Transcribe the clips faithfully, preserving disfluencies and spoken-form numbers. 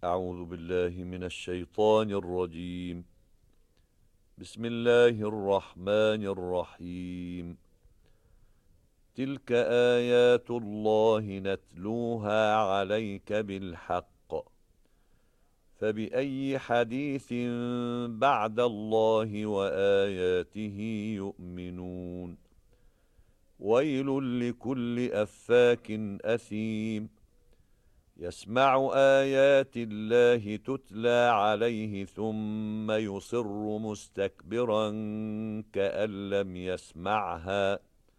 أعوذ بالله من الشيطان الرجيم. بسم الله الرحمن الرحيم. تلك آيات الله نتلوها عليك بالحق، فبأي حديث بعد الله وآياته يؤمنون. ويل لكل أفاك أثيم، يسمع آيات الله تتلى عليه ثم يصر مستكبرا كأن لم يسمعها،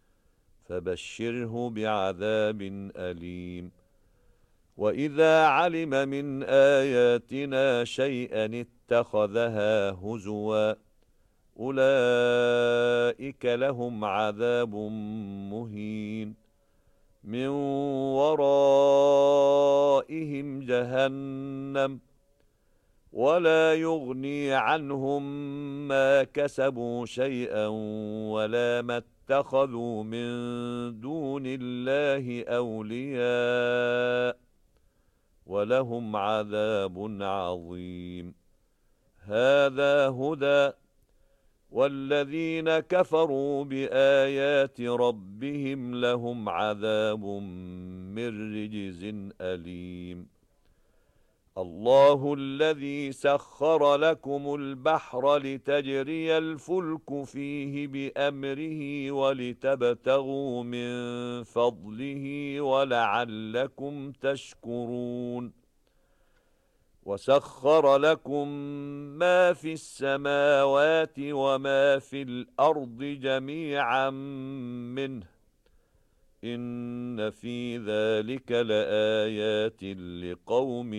فبشره بعذاب أليم. وإذا علم من آياتنا شيئا اتخذها هزوا، أولئك لهم عذاب مهين، من ورائهم جهنم، ولا يغني عنهم ما كسبوا شيئا ولا ما اتخذوا من دون الله أولياء، ولهم عذاب عظيم. هذا هدى، والذين كفروا بآيات ربهم لهم عذاب من رجز أليم. الله الذي سخر لكم البحر لتجري الفلك فيه بأمره ولتبتغوا من فضله ولعلكم تشكرون. وسخر لكم ما في السماوات وما في الأرض جميعا منه، إن في ذلك لآيات لقوم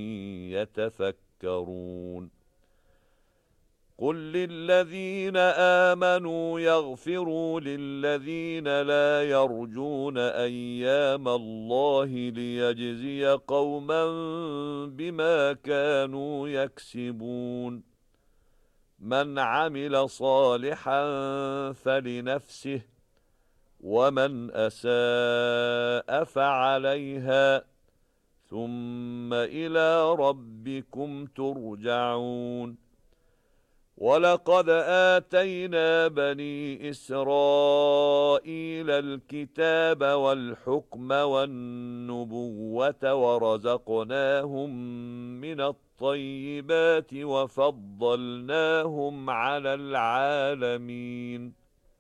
يتفكرون. قل للذين آمنوا يغفروا للذين لا يرجون أيام الله ليجزي قوما بما كانوا يكسبون. من عمل صالحا فلنفسه، ومن أساء فعليها، ثم إلى ربكم ترجعون. ولقد آتينا بني إسرائيل الكتاب والحكم والنبوة ورزقناهم من الطيبات وفضلناهم على العالمين،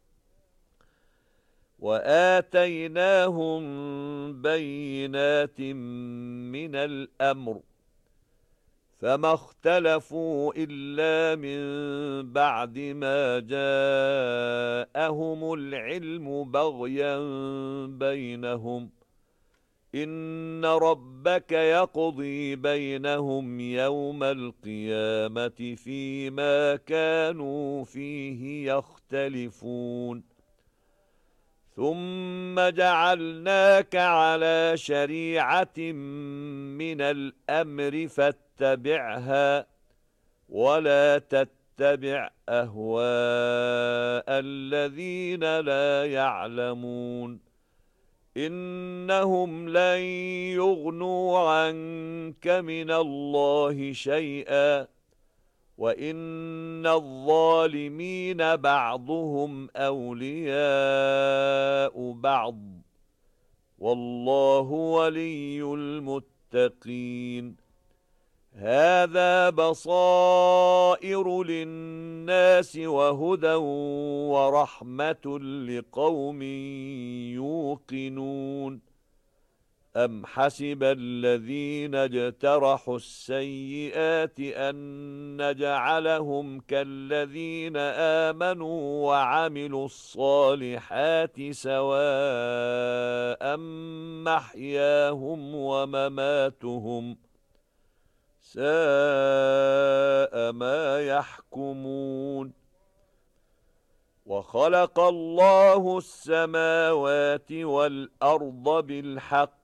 وآتيناهم بينات من الأمر، فما اختلفوا إلا من بعد ما جاءهم العلم بغيا بينهم. إن ربك يقضي بينهم يوم القيامة فيما كانوا فيه يختلفون. ثم جعلناك على شريعة من الأمر فاتبعها، ولا تتبع أهواء الذين لا يعلمون. إنهم لن يغنوا عنك من الله شيئا، وإن الظالمين بعضهم أولياء بعض، والله ولي المتقين. هذا بصائر للناس وهدى ورحمة لقوم يوقنون. أم حسب الذين اجترحوا السيئات أن نجعلهم كالذين آمنوا وعملوا الصالحات سواء محياهم ومماتهم، ساء ما يحكمون. وخلق الله السماوات والأرض بالحق،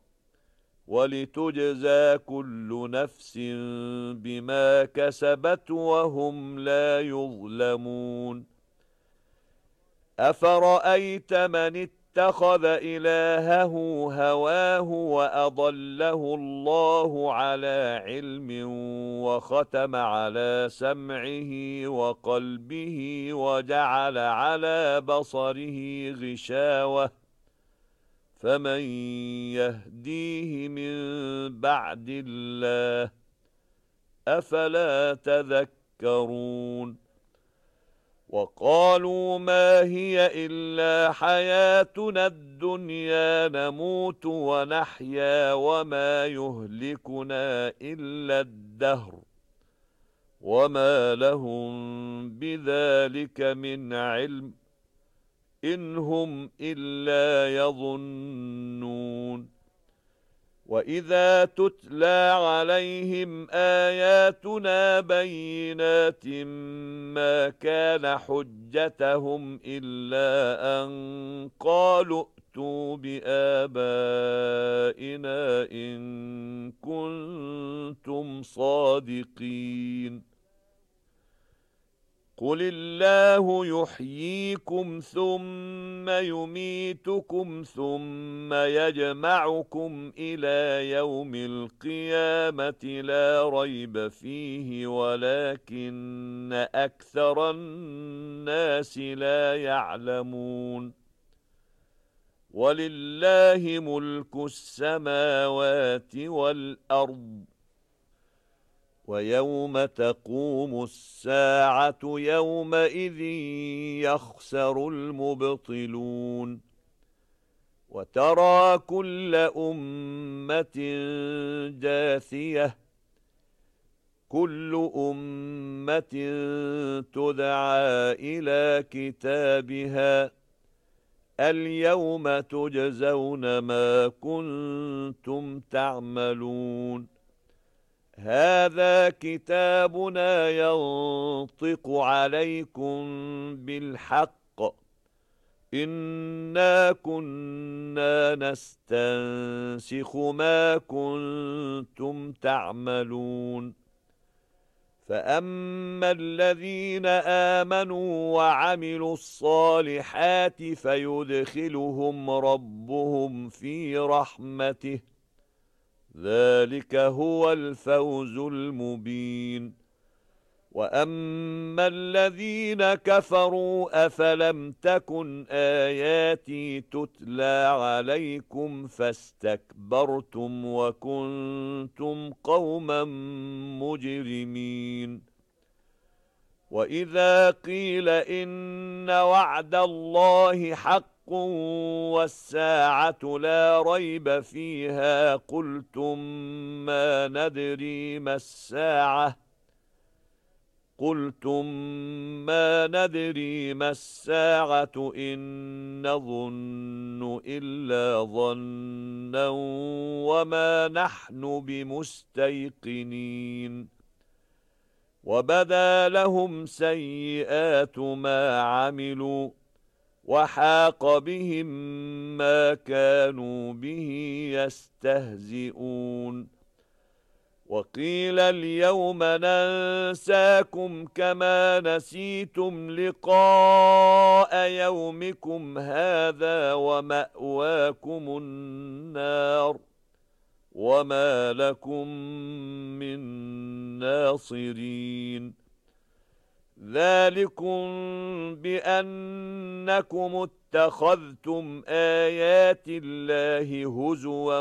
ولتجزى كل نفس بما كسبت وهم لا يظلمون. أفرأيت من اتخذ إلهه هواه وأضله الله على علم وختم على سمعه وقلبه وجعل على بصره غشاوة فمن يهديه من بعد الله أفلا تذكرون وقالوا ما هي إلا حياتنا الدنيا نموت ونحيا وما يهلكنا إلا الدهر وما لهم بذلك من علم إن هم إلا يظنون وإذا تتلى عليهم آياتنا بينات ما كان حجتهم إلا أن قالوا ائتوا بآبائنا إن كنتم صادقين قل الله يحييكم ثم يميتكم ثم يجمعكم إلى يوم القيامة لا ريب فيه ولكن أكثر الناس لا يعلمون ولله ملك السماوات والأرض ويوم تقوم الساعة يومئذ يخسر المبطلون وترى كل أمة جاثية كل أمة تدعى إلى كتابها اليوم تجزون ما كنتم تعملون هذا كتابنا ينطق عليكم بالحق إنا كنا نستنسخ ما كنتم تعملون فأما الذين آمنوا وعملوا الصالحات فيدخلهم ربهم في رحمته ذلك هو الفوز المبين وأما الذين كفروا أفلم تكن آياتي تتلى عليكم فاستكبرتم وكنتم قوما مجرمين وإذا قيل إن وعد الله حق والساعة لا ريب فيها قلتم ما ندري ما الساعة قلتم ما ندري ما الساعة إن نظن إلا ظنا وما نحن بمستيقنين وبدا لهم سيئات ما عملوا وحاق بهم ما كانوا به يستهزئون وقيل اليوم ننساكم كما نسيتم لقاء يومكم هذا ومأواكم النار وما لكم من ناصرين ذلكم بأنكم اتخذتم آيات الله هزوا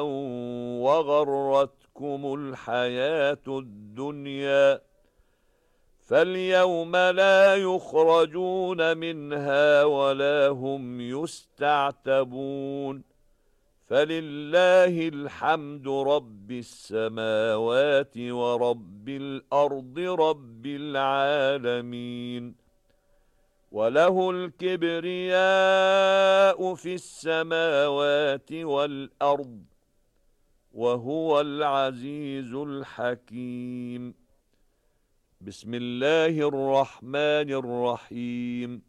وغرتكم الحياة الدنيا فاليوم لا يخرجون منها ولا هم يستعتبون فلله الحمد رب السماوات ورب الأرض رب العالمين وله الكبرياء في السماوات والأرض وهو العزيز الحكيم بسم الله الرحمن الرحيم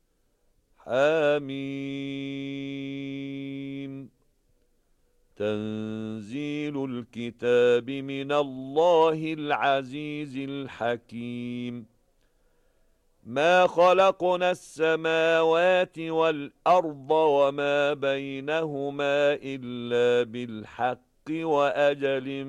حميم تنزيل الكتاب من الله العزيز الحكيم ما خلقنا السماوات والأرض وما بينهما إلا بالحق وأجل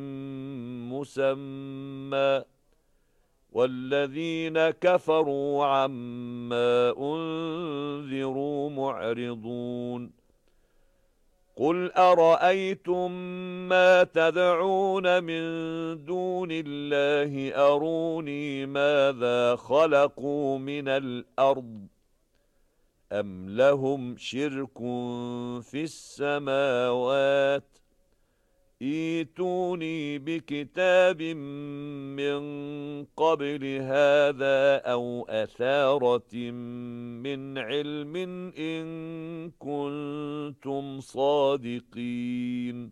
مسمى والذين كفروا عما أنذروا معرضون قل أرأيتم ما تدعون من دون الله أروني ماذا خلقوا من الأرض أم لهم شرك في السماوات ائتوني بكتاب من قبل هذا أو أثارة من علم إن كنتم صادقين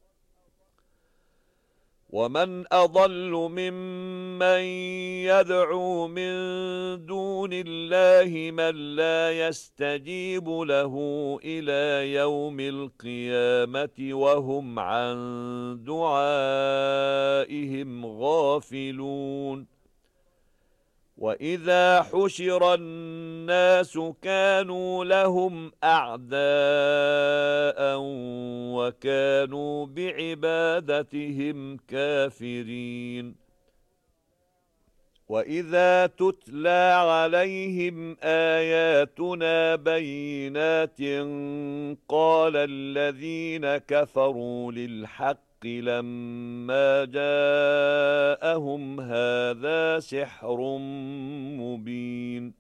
ومن أضل ممن يدعو من دون الله من لا يستجيب له إلى يوم القيامة وهم عن دعائهم غافلون وإذا حشر الناس كانوا لهم أعداء وكانوا بعبادتهم كافرين وإذا تتلى عليهم آياتنا بينات قال الذين كفروا للحق لما جاءهم هذا سحر مبين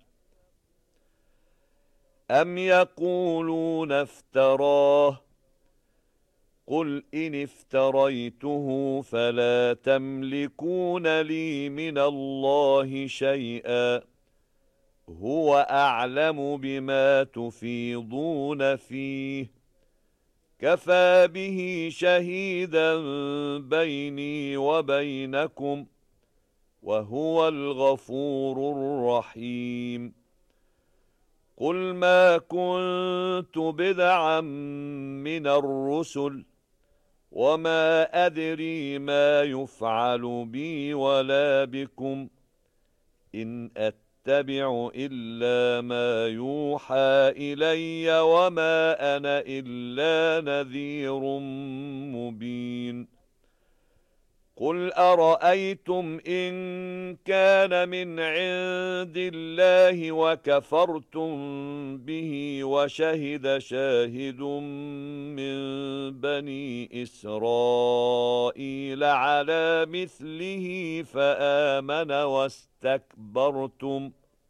أم يقولون افتراه قل إن افتريته فلا تملكون لي من الله شيئا هو أعلم بما تفيضون فيه كفى به شهيدا بيني وبينكم وهو الغفور الرحيم قل ما كنت بدعا من الرسل وما أدري ما يفعل بي ولا بكم إن أتبع إلا ما يوحى إلي وما أنا إلا نذير مبين قل أرأيتم إن كان من عند الله وكفرتم به وشهد شاهد من بني إسرائيل على مثله فآمن واستكبرتم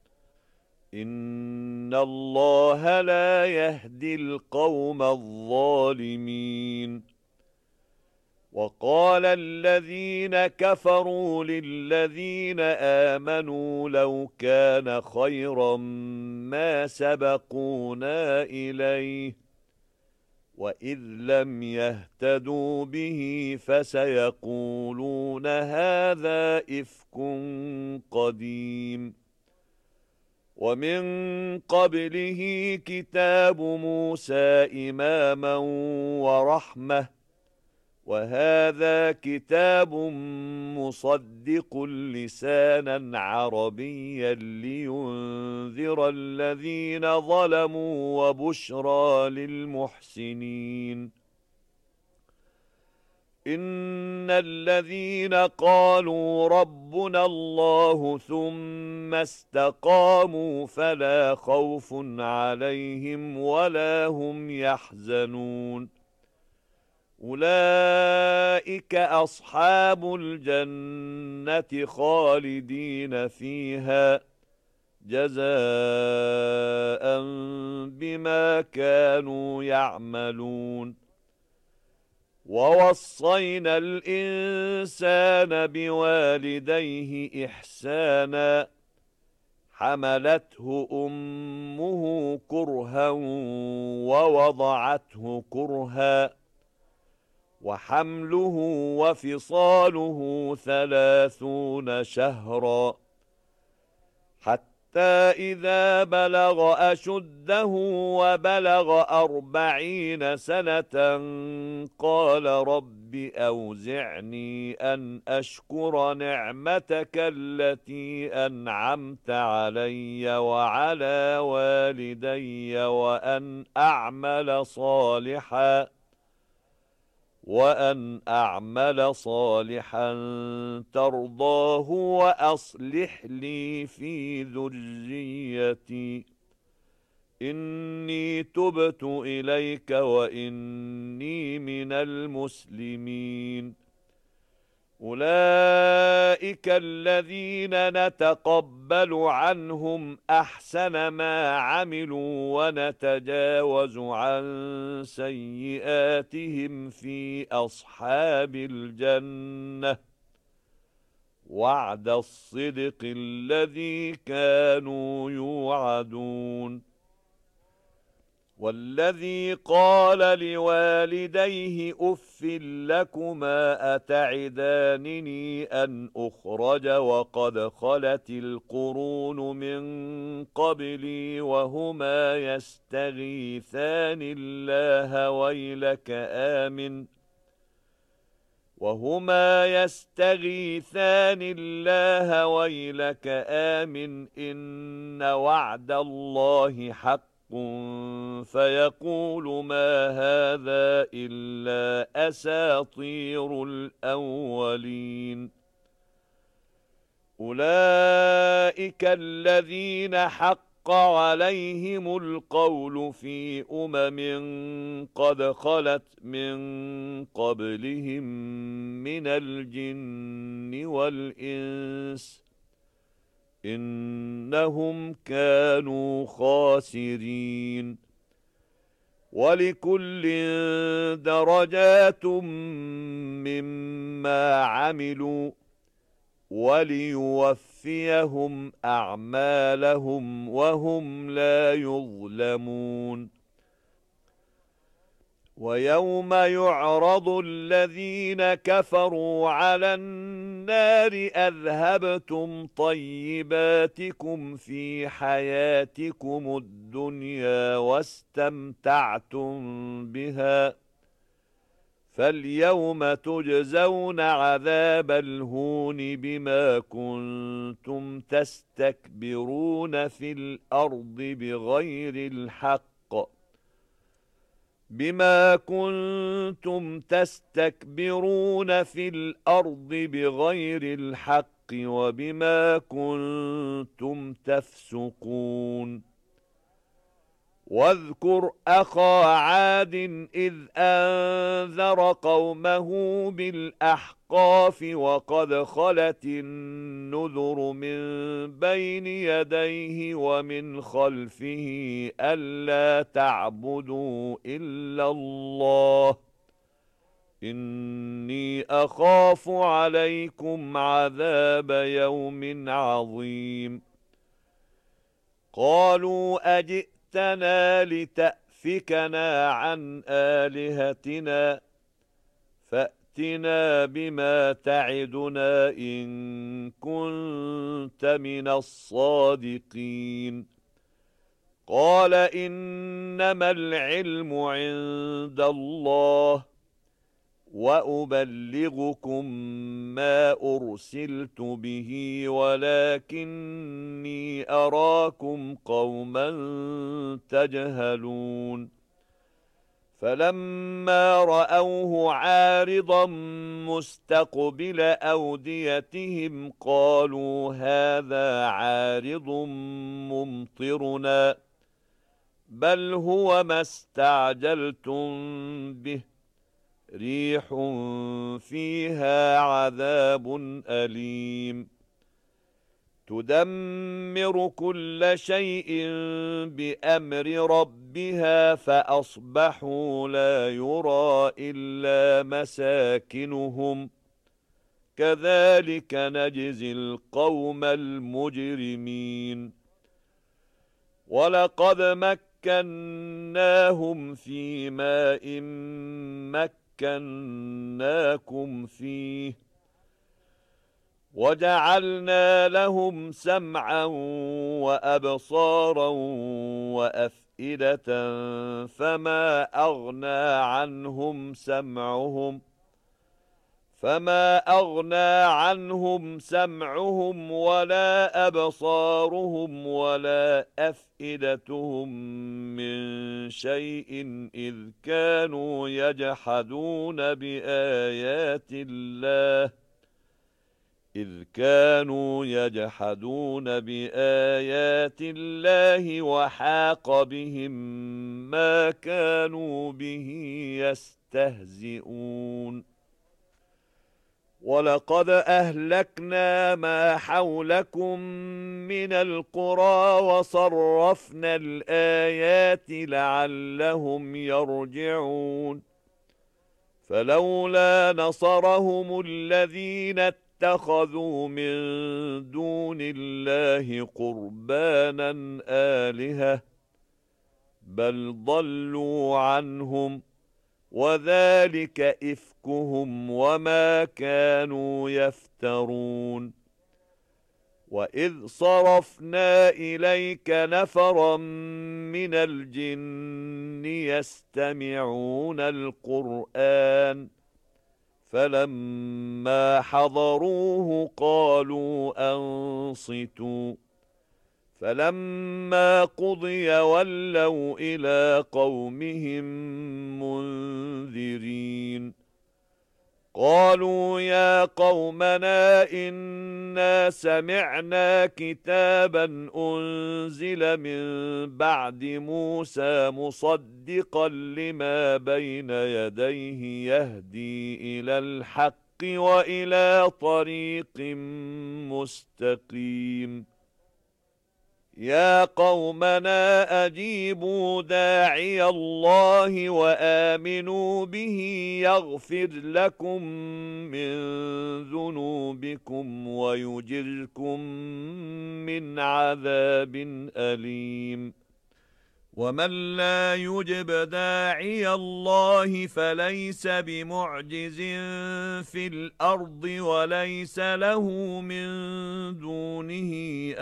إن الله لا يهدي القوم الظالمين وقال الذين كفروا للذين آمنوا لو كان خيرا ما سبقونا إليه وإذ لم يهتدوا به فسيقولون هذا إفك قديم ومن قبله كتاب موسى إماما ورحمة وهذا كتاب مصدق لسانا عربيا لينذر الذين ظلموا وبشرى للمحسنين إن الذين قالوا ربنا الله ثم استقاموا فلا خوف عليهم ولا هم يحزنون أولئك أصحاب الجنة خالدين فيها جزاء بما كانوا يعملون ووصينا الإنسان بوالديه إحسانا حملته أمه كرها ووضعته كرها وحمله وفصاله ثلاثون شهرا حتى إذا بلغ أشده وبلغ أربعين سنة قال رب أوزعني أن أشكر نعمتك التي أنعمت علي وعلى والدي وأن أعمل صالحاً وأن أعمل صالحا ترضاه وأصلح لي في ذريتي إني تبت إليك وإني من المسلمين. أولئك الذين نتقبل عنهم أحسن ما عملوا ونتجاوز عن سيئاتهم في أصحاب الجنة وعد الصدق الذي كانوا يوعدون. والذي قال لوالديه أف لكما أتعدانني أن أخرج وقد خلت القرون من قبلي وهما يستغيثان الله ويلك آمن وهما يستغيثان الله ويلك آمن إن وعد الله حق فيقول ما هذا إلا أساطير الأولين. أولئك الذين حق عليهم القول في أمم قد خلت من قبلهم من الجن والإنس إنهم كانوا خاسرين. ولكل درجات مما عملوا وليوفيهم أعمالهم وهم لا يظلمون. ويوم يعرض الذين كفروا على النار أذهبتم طيباتكم في حياتكم الدنيا واستمتعتم بها فاليوم تجزون عذاب الهون بما كنتم تستكبرون في الأرض بغير الحق بما كنتم تستكبرون في الأرض بغير الحق وبما كنتم تفسقون. واذكر أخا عاد إذ أنذر قومه بالأحقاف وقد خلت النذر من بين يديه ومن خلفه ألا تعبدوا إلا الله إني أخاف عليكم عذاب يوم عظيم. قالوا أجئ جئتنا لتأفكنا عن آلهتنا فأتنا بما تعدنا إن كنت من الصادقين. قال إنما العلم عند الله وأبلغكم ما أرسلت به ولكني أراكم قوما تجهلون. فلما رأوه عارضا مستقبل أوديتهم قالوا هذا عارض ممطرنا بل هو ما استعجلتم به ريح فيها عذاب أليم تدمر كل شيء بأمر ربها فأصبحوا لا يرى إلا مساكنهم كذلك نجزي القوم المجرمين. ولقد مكناهم في ماء مكناكم فيه وجعلنا لهم سمعا وأبصارا وأفئدة فما أغنى عنهم سمعهم فما أغنى عنهم سمعهم ولا أبصارهم ولا أفئدتهم من شيء إذ كانوا يجحدون بآيات الله إذ كانوا يجحدون بآيات الله وحاق بهم ما كانوا به يستهزئون ولقد أهلكنا ما حولكم من القرى وصرفنا الآيات لعلهم يرجعون فلولا نصرهم الذين اتخذوا من دون الله قربانا آلهة بل ضلوا عنهم وذلك إفكهم وما كانوا يفترون وإذ صرفنا إليك نفرا من الجن يستمعون القرآن فلما حضروه قالوا أنصتوا فلما قضي ولوا إلى قومهم منذرين قالوا يا قومنا إنا سمعنا كتابا أنزل من بعد موسى مصدقا لما بين يديه يهدي إلى الحق وإلى طريق مستقيم يا قومنا أجيبوا داعي الله وآمنوا به يغفر لكم من ذنوبكم ويجركم من عذاب أليم ومن لا يجب داعي الله فليس بمعجز في الأرض وليس له من دونه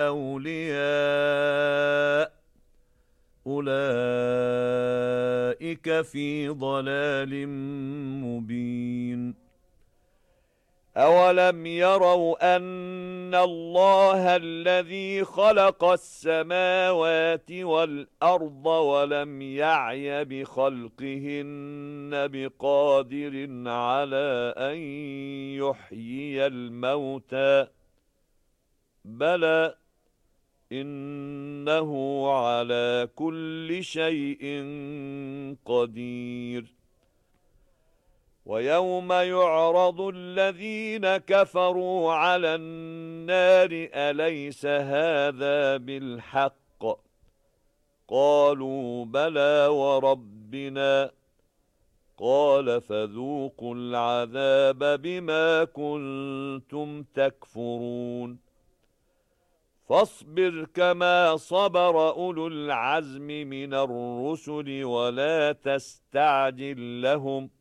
أولياء أولئك في ضلال مبين أولم يروا أن الله الذي خلق السماوات والأرض ولم يعي بخلقهن بقادر على أن يحيي الموتى بلى إنه على كل شيء قدير ويوم يعرض الذين كفروا على النار أليس هذا بالحق قالوا بلى وربنا قال فذوقوا العذاب بما كنتم تكفرون فاصبر كما صبر أولو العزم من الرسل ولا تستعجل لهم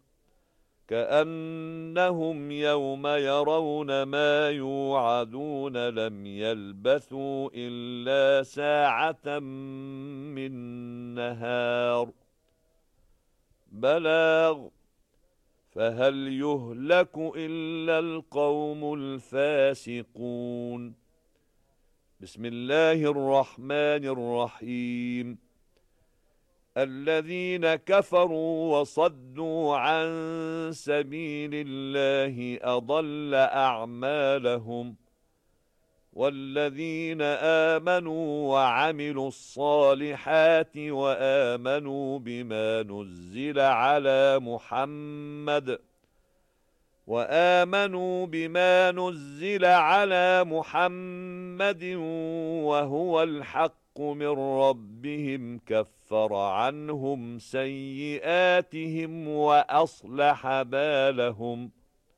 كأنهم يوم يرون ما يوعدون لم يلبثوا إلا ساعة من نهار بلاغ فهل يهلك إلا القوم الفاسقون بسم الله الرحمن الرحيم الذين كفروا وصدوا عن سبيل الله أضل أعمالهم والذين آمنوا وعملوا الصالحات وآمنوا بما نزل على محمد وآمنوا بما نزل على محمد وهو الحق من ربهم كفر عنهم سيئاتهم وأصلح بالهم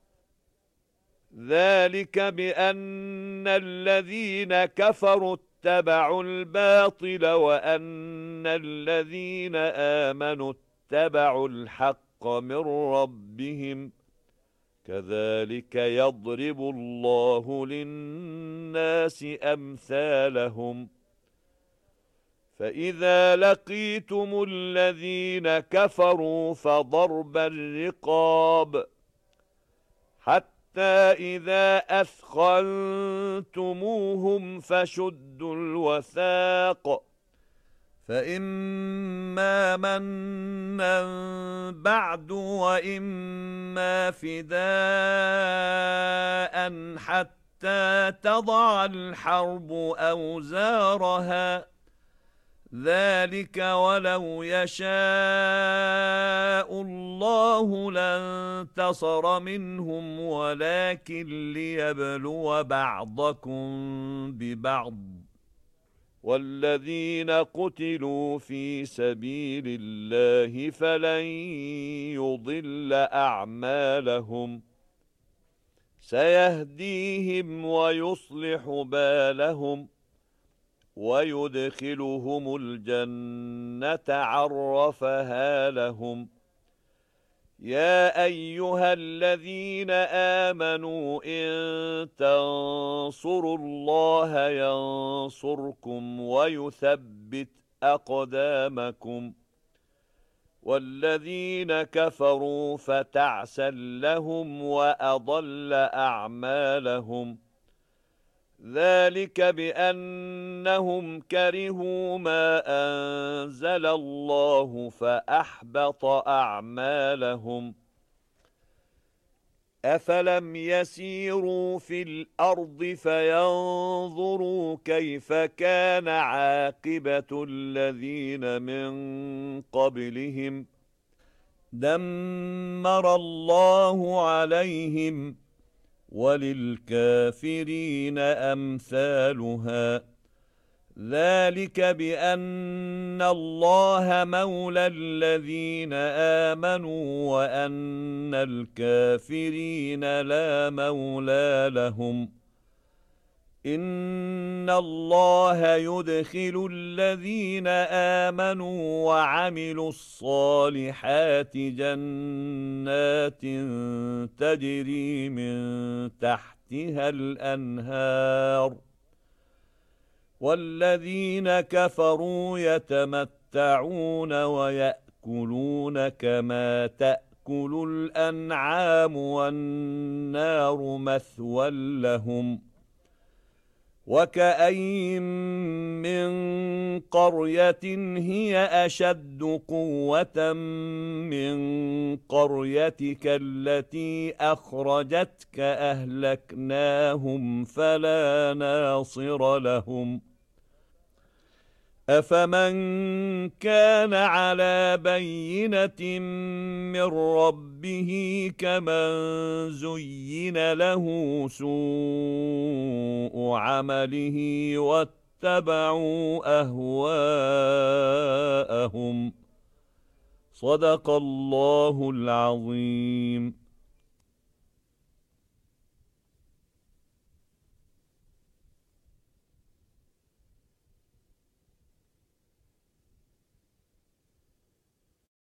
ذلك بأن الذين كفروا اتبعوا الباطل وأن الذين آمنوا اتبعوا الحق من ربهم كذلك يضرب الله للناس أمثالهم فإذا لقيتم الذين كفروا فضرب الرقاب حتى إذا أثخنتموهم فشدوا الوثاق فإما منا بعد وإما فداء حتى تضع الحرب أوزارها ذلك ولو يشاء الله لانتصر منهم ولكن ليبلو بعضكم ببعض والذين قتلوا في سبيل الله فلن يضل أعمالهم سيهديهم ويصلح بالهم ويدخلهم الجنة عرفها لهم يا أيها الذين آمنوا إن تنصروا الله ينصركم ويثبت أقدامكم والذين كفروا فتعسا لهم وأضل أعمالهم ذلك بأنهم كرهوا ما أنزل الله فأحبط أعمالهم أفلم يسيروا في الأرض فينظروا كيف كان عاقبة الذين من قبلهم دمر الله عليهم وللكافرين أمثالها ذلك بأن الله مولى الذين آمنوا وأن الكافرين لا مولى لهم إن الله يدخل الذين آمنوا وعملوا الصالحات جنات تجري من تحتها الأنهار والذين كفروا يتمتعون ويأكلون كما تأكل الأنعام والنار مثوى لهم وكأين من قرية هي أشد قوة من قريتك التي أخرجتك أهلكناهم فلا ناصر لهم أفمن كان على بينة من ربه كمن زين له سوء عمله واتبعوا أهواءهم صدق الله العظيم.